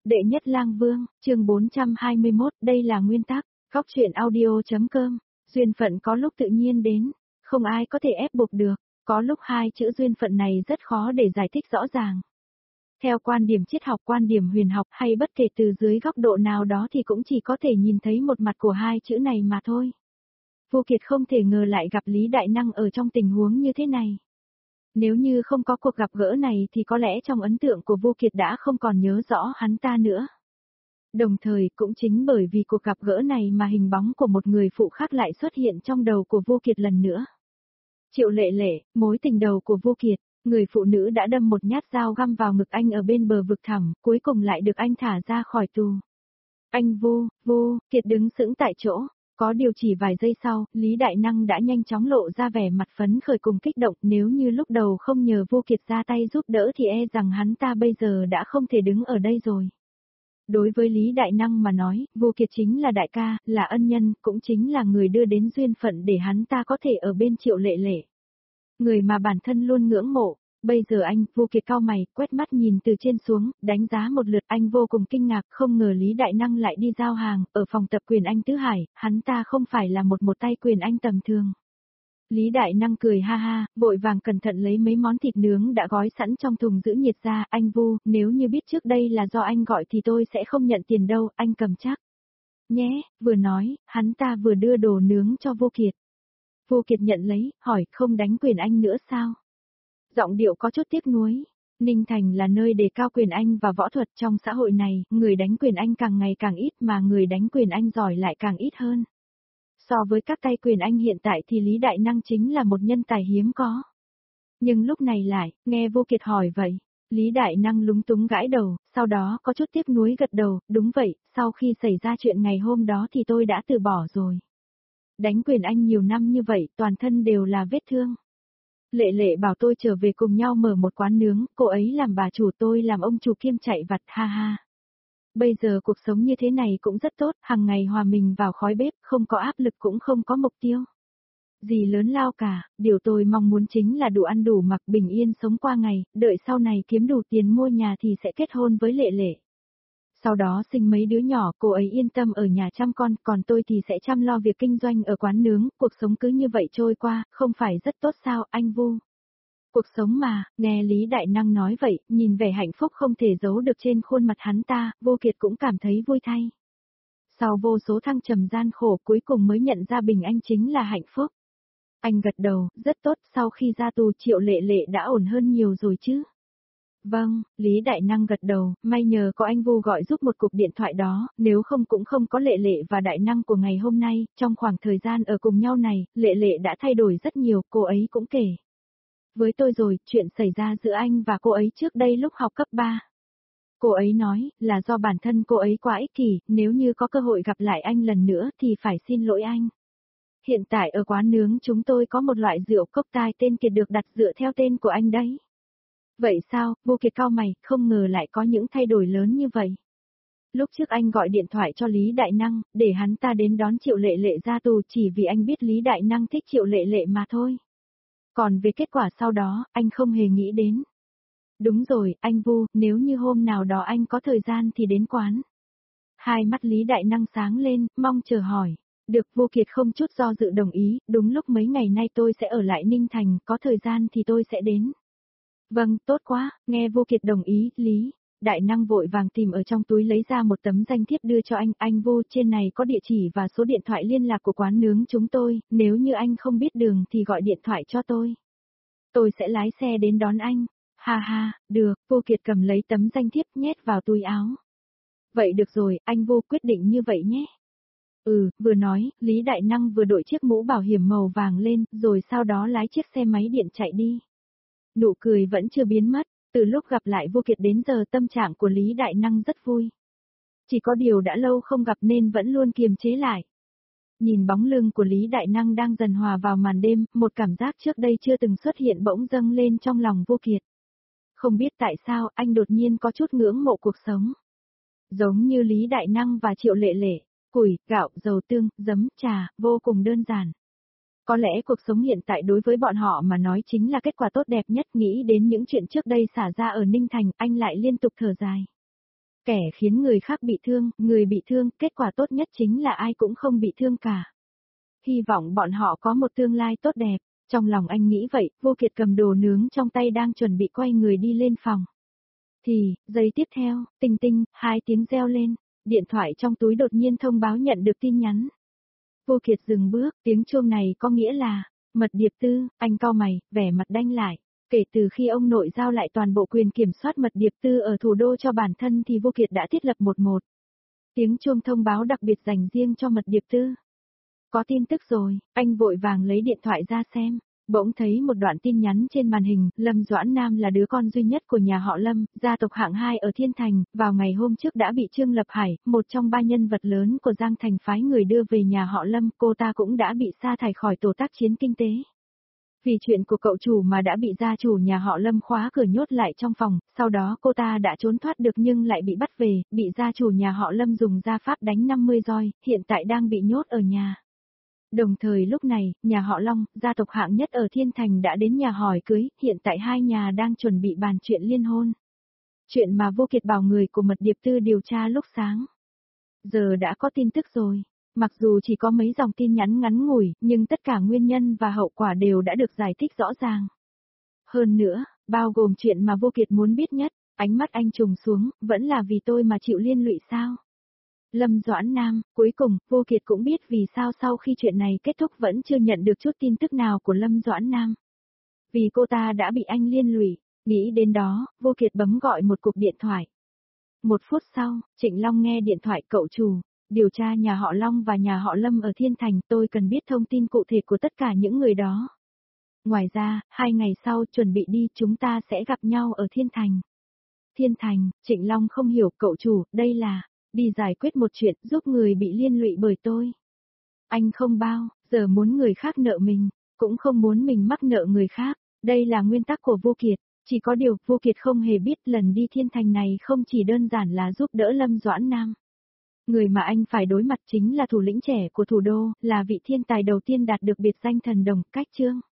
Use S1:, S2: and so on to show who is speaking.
S1: Đệ nhất lang vương, chương 421, đây là nguyên tắc, góc truyện audio.com, duyên phận có lúc tự nhiên đến, không ai có thể ép buộc được, có lúc hai chữ duyên phận này rất khó để giải thích rõ ràng. Theo quan điểm triết học, quan điểm huyền học hay bất kể từ dưới góc độ nào đó thì cũng chỉ có thể nhìn thấy một mặt của hai chữ này mà thôi. Vô Kiệt không thể ngờ lại gặp Lý Đại Năng ở trong tình huống như thế này. Nếu như không có cuộc gặp gỡ này thì có lẽ trong ấn tượng của Vô Kiệt đã không còn nhớ rõ hắn ta nữa. Đồng thời cũng chính bởi vì cuộc gặp gỡ này mà hình bóng của một người phụ khác lại xuất hiện trong đầu của Vô Kiệt lần nữa. Triệu Lệ Lệ, mối tình đầu của Vô Kiệt, người phụ nữ đã đâm một nhát dao găm vào ngực anh ở bên bờ vực thẳm, cuối cùng lại được anh thả ra khỏi tù. Anh Vô Kiệt đứng sững tại chỗ. Có điều chỉ vài giây sau, Lý Đại Năng đã nhanh chóng lộ ra vẻ mặt phấn khởi cùng kích động, nếu như lúc đầu không nhờ Vô Kiệt ra tay giúp đỡ thì e rằng hắn ta bây giờ đã không thể đứng ở đây rồi. Đối với Lý Đại Năng mà nói, Vô Kiệt chính là đại ca, là ân nhân, cũng chính là người đưa đến duyên phận để hắn ta có thể ở bên Triệu Lệ Lệ. Người mà bản thân luôn ngưỡng mộ. Bây giờ anh, Vô Kiệt cau mày, quét mắt nhìn từ trên xuống, đánh giá một lượt, anh vô cùng kinh ngạc, không ngờ Lý Đại Năng lại đi giao hàng, ở phòng tập quyền Anh Tứ Hải, hắn ta không phải là một tay quyền Anh tầm thường. Lý Đại Năng cười ha ha, vội vàng cẩn thận lấy mấy món thịt nướng đã gói sẵn trong thùng giữ nhiệt ra, anh Vu, nếu như biết trước đây là do anh gọi thì tôi sẽ không nhận tiền đâu, anh cầm chắc. Nhé, vừa nói, hắn ta vừa đưa đồ nướng cho Vô Kiệt. Vô Kiệt nhận lấy, hỏi, không đánh quyền Anh nữa sao? Giọng điệu có chút tiếc nuối. Ninh Thành là nơi đề cao quyền Anh và võ thuật trong xã hội này, người đánh quyền Anh càng ngày càng ít mà người đánh quyền Anh giỏi lại càng ít hơn. So với các tay quyền Anh hiện tại thì Lý Đại Năng chính là một nhân tài hiếm có. Nhưng lúc này lại, nghe Vô Kiệt hỏi vậy, Lý Đại Năng lúng túng gãi đầu, sau đó có chút tiếc nuối gật đầu, đúng vậy, sau khi xảy ra chuyện ngày hôm đó thì tôi đã từ bỏ rồi. Đánh quyền Anh nhiều năm như vậy, toàn thân đều là vết thương. Lệ Lệ bảo tôi trở về cùng nhau mở một quán nướng, cô ấy làm bà chủ, tôi làm ông chủ kiêm chạy vặt, ha ha. Bây giờ cuộc sống như thế này cũng rất tốt, hàng ngày hòa mình vào khói bếp, không có áp lực cũng không có mục tiêu. Gì lớn lao cả, điều tôi mong muốn chính là đủ ăn đủ mặc, bình yên sống qua ngày, đợi sau này kiếm đủ tiền mua nhà thì sẽ kết hôn với Lệ Lệ. Sau đó sinh mấy đứa nhỏ, cô ấy yên tâm ở nhà chăm con, còn tôi thì sẽ chăm lo việc kinh doanh ở quán nướng, cuộc sống cứ như vậy trôi qua, không phải rất tốt sao, anh Vu? Cuộc sống mà, nghe Lý Đại Năng nói vậy, nhìn vẻ hạnh phúc không thể giấu được trên khuôn mặt hắn ta, Vô Kiệt cũng cảm thấy vui thay. Sau vô số thăng trầm gian khổ cuối cùng mới nhận ra bình an chính là hạnh phúc. Anh gật đầu, rất tốt, sau khi ra tù Triệu Lệ Lệ đã ổn hơn nhiều rồi chứ? Vâng, Lý Đại Năng gật đầu, may nhờ có anh Vu gọi giúp một cuộc điện thoại đó, nếu không cũng không có Lệ Lệ và Đại Năng của ngày hôm nay, trong khoảng thời gian ở cùng nhau này, Lệ Lệ đã thay đổi rất nhiều, cô ấy cũng kể. Với tôi rồi, chuyện xảy ra giữa anh và cô ấy trước đây lúc học cấp 3. Cô ấy nói, là do bản thân cô ấy quá ích kỷ, nếu như có cơ hội gặp lại anh lần nữa thì phải xin lỗi anh. Hiện tại ở quán nướng chúng tôi có một loại rượu cốc tai tên Kiệt được đặt dựa theo tên của anh đấy. Vậy sao, Vô Kiệt cau mày, không ngờ lại có những thay đổi lớn như vậy. Lúc trước anh gọi điện thoại cho Lý Đại Năng, để hắn ta đến đón Triệu Lệ Lệ ra tù chỉ vì anh biết Lý Đại Năng thích Triệu Lệ Lệ mà thôi. Còn về kết quả sau đó, anh không hề nghĩ đến. Đúng rồi, anh Vu, nếu như hôm nào đó anh có thời gian thì đến quán. Hai mắt Lý Đại Năng sáng lên, mong chờ hỏi. Được, Vô Kiệt không chút do dự đồng ý, đúng lúc mấy ngày nay tôi sẽ ở lại Ninh Thành, có thời gian thì tôi sẽ đến. Vâng, tốt quá, nghe Vô Kiệt đồng ý, Lý. Đại Năng vội vàng tìm ở trong túi lấy ra một tấm danh thiếp đưa cho anh Vô, trên này có địa chỉ và số điện thoại liên lạc của quán nướng chúng tôi, nếu như anh không biết đường thì gọi điện thoại cho tôi. Tôi sẽ lái xe đến đón anh. Ha ha, được, Vô Kiệt cầm lấy tấm danh thiếp nhét vào túi áo. Vậy được rồi, anh Vô quyết định như vậy nhé. Vừa nói, Lý Đại Năng vừa đội chiếc mũ bảo hiểm màu vàng lên, rồi sau đó lái chiếc xe máy điện chạy đi. Nụ cười vẫn chưa biến mất, từ lúc gặp lại Vô Kiệt đến giờ tâm trạng của Lý Đại Năng rất vui. Chỉ có điều đã lâu không gặp nên vẫn luôn kiềm chế lại. Nhìn bóng lưng của Lý Đại Năng đang dần hòa vào màn đêm, một cảm giác trước đây chưa từng xuất hiện bỗng dâng lên trong lòng Vô Kiệt. Không biết tại sao anh đột nhiên có chút ngưỡng mộ cuộc sống. Giống như Lý Đại Năng và Triệu Lệ Lệ, củi, gạo, dầu tương, giấm, trà, vô cùng đơn giản. Có lẽ cuộc sống hiện tại đối với bọn họ mà nói chính là kết quả tốt đẹp nhất, nghĩ đến những chuyện trước đây xả ra ở Ninh Thành, anh lại liên tục thở dài. Kẻ khiến người khác bị thương, người bị thương, kết quả tốt nhất chính là ai cũng không bị thương cả. Hy vọng bọn họ có một tương lai tốt đẹp. Trong lòng anh nghĩ vậy, Vô Kiệt cầm đồ nướng trong tay đang chuẩn bị quay người đi lên phòng. Thì, giây tiếp theo, tinh tinh, 2 tiếng reo lên, điện thoại trong túi đột nhiên thông báo nhận được tin nhắn. Vô Kiệt dừng bước, tiếng chuông này có nghĩa là, Mật Điệp Tư, anh cau mày, vẻ mặt đanh lại. Kể từ khi ông nội giao lại toàn bộ quyền kiểm soát Mật Điệp Tư ở thủ đô cho bản thân thì Vô Kiệt đã thiết lập một tiếng chuông thông báo đặc biệt dành riêng cho Mật Điệp Tư. Có tin tức rồi, anh vội vàng lấy điện thoại ra xem. Bỗng thấy một đoạn tin nhắn trên màn hình, Lâm Doãn Nam là đứa con duy nhất của nhà họ Lâm, gia tộc hạng 2 ở Thiên Thành, vào ngày hôm trước đã bị Trương Lập Hải, một trong 3 nhân vật lớn của Giang Thành phái người đưa về nhà họ Lâm, cô ta cũng đã bị sa thải khỏi tổ tác chiến kinh tế. Vì chuyện của cậu chủ mà đã bị gia chủ nhà họ Lâm khóa cửa nhốt lại trong phòng, sau đó cô ta đã trốn thoát được nhưng lại bị bắt về, bị gia chủ nhà họ Lâm dùng gia pháp đánh 50 roi, hiện tại đang bị nhốt ở nhà. Đồng thời lúc này, nhà họ Long, gia tộc hạng nhất ở Thiên Thành đã đến nhà hỏi cưới, hiện tại hai nhà đang chuẩn bị bàn chuyện liên hôn. Chuyện mà Vô Kiệt bảo người của Mật Điệp Tư điều tra lúc sáng. Giờ đã có tin tức rồi. Mặc dù chỉ có mấy dòng tin nhắn ngắn ngủi, nhưng tất cả nguyên nhân và hậu quả đều đã được giải thích rõ ràng. Hơn nữa, bao gồm chuyện mà Vô Kiệt muốn biết nhất, ánh mắt anh trùng xuống, vẫn là vì tôi mà chịu liên lụy sao? Lâm Doãn Nam, cuối cùng, Vô Kiệt cũng biết vì sao sau khi chuyện này kết thúc vẫn chưa nhận được chút tin tức nào của Lâm Doãn Nam. Vì cô ta đã bị anh liên lụy, nghĩ đến đó, Vô Kiệt bấm gọi một cuộc điện thoại. 1 phút sau, Trịnh Long nghe điện thoại cậu chủ, điều tra nhà họ Long và nhà họ Lâm ở Thiên Thành, tôi cần biết thông tin cụ thể của tất cả những người đó. Ngoài ra, 2 ngày sau chuẩn bị đi chúng ta sẽ gặp nhau ở Thiên Thành. Thiên Thành, Trịnh Long không hiểu cậu chủ, đây là, đi giải quyết một chuyện giúp người bị liên lụy bởi tôi. Anh không bao, giờ muốn người khác nợ mình, cũng không muốn mình mắc nợ người khác, đây là nguyên tắc của Vô Kiệt. Chỉ có điều, Vô Kiệt không hề biết lần đi Thiên Thành này không chỉ đơn giản là giúp đỡ Lâm Doãn Nam. Người mà anh phải đối mặt chính là thủ lĩnh trẻ của thủ đô, là vị thiên tài đầu tiên đạt được biệt danh thần đồng, Cách Trương.